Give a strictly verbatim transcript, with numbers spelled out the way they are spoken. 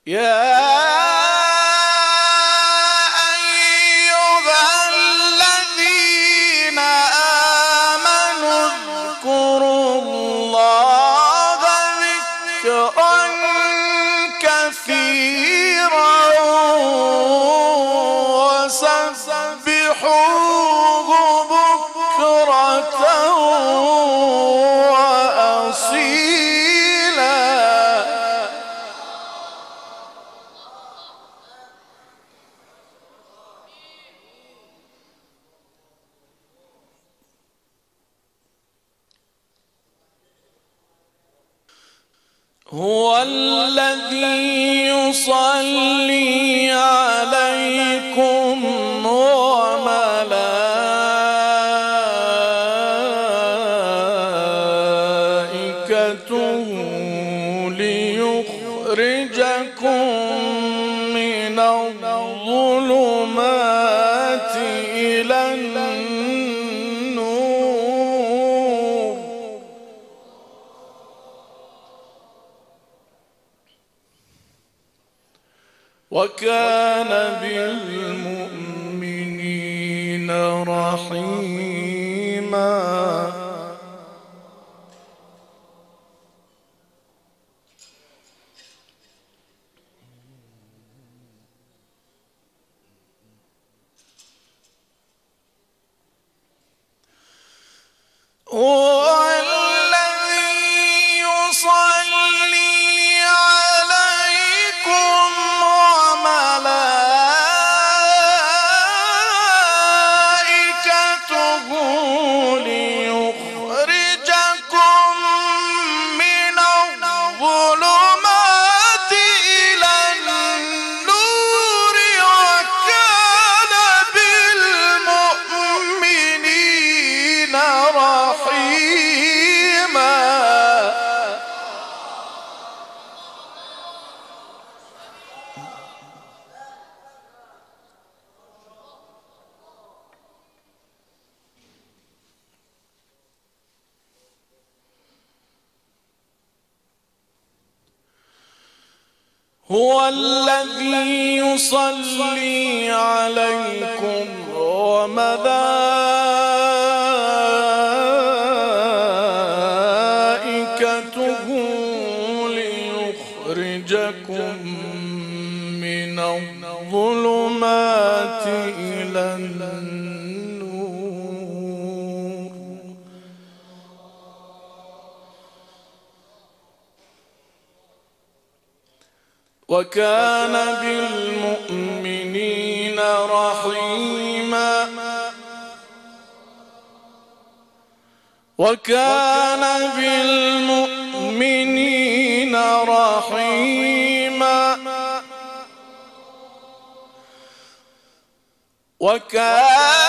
يا هو الذي يصلي عليكم وملائكته ليخرجكم من الظلمات إلى النور وكان بالمؤمنين رحيما. هو الذي يصلي عليكم وملائكته ليخرجكم من الظلمات إلى النور وكان بالمؤمنين رحيما. هو الذي يصلي عليكم وملائكته ليخرجكم من الظلمات إلى النور وكان بالمؤمنين رحيما. وكان بالمؤمنين رحيما. وكان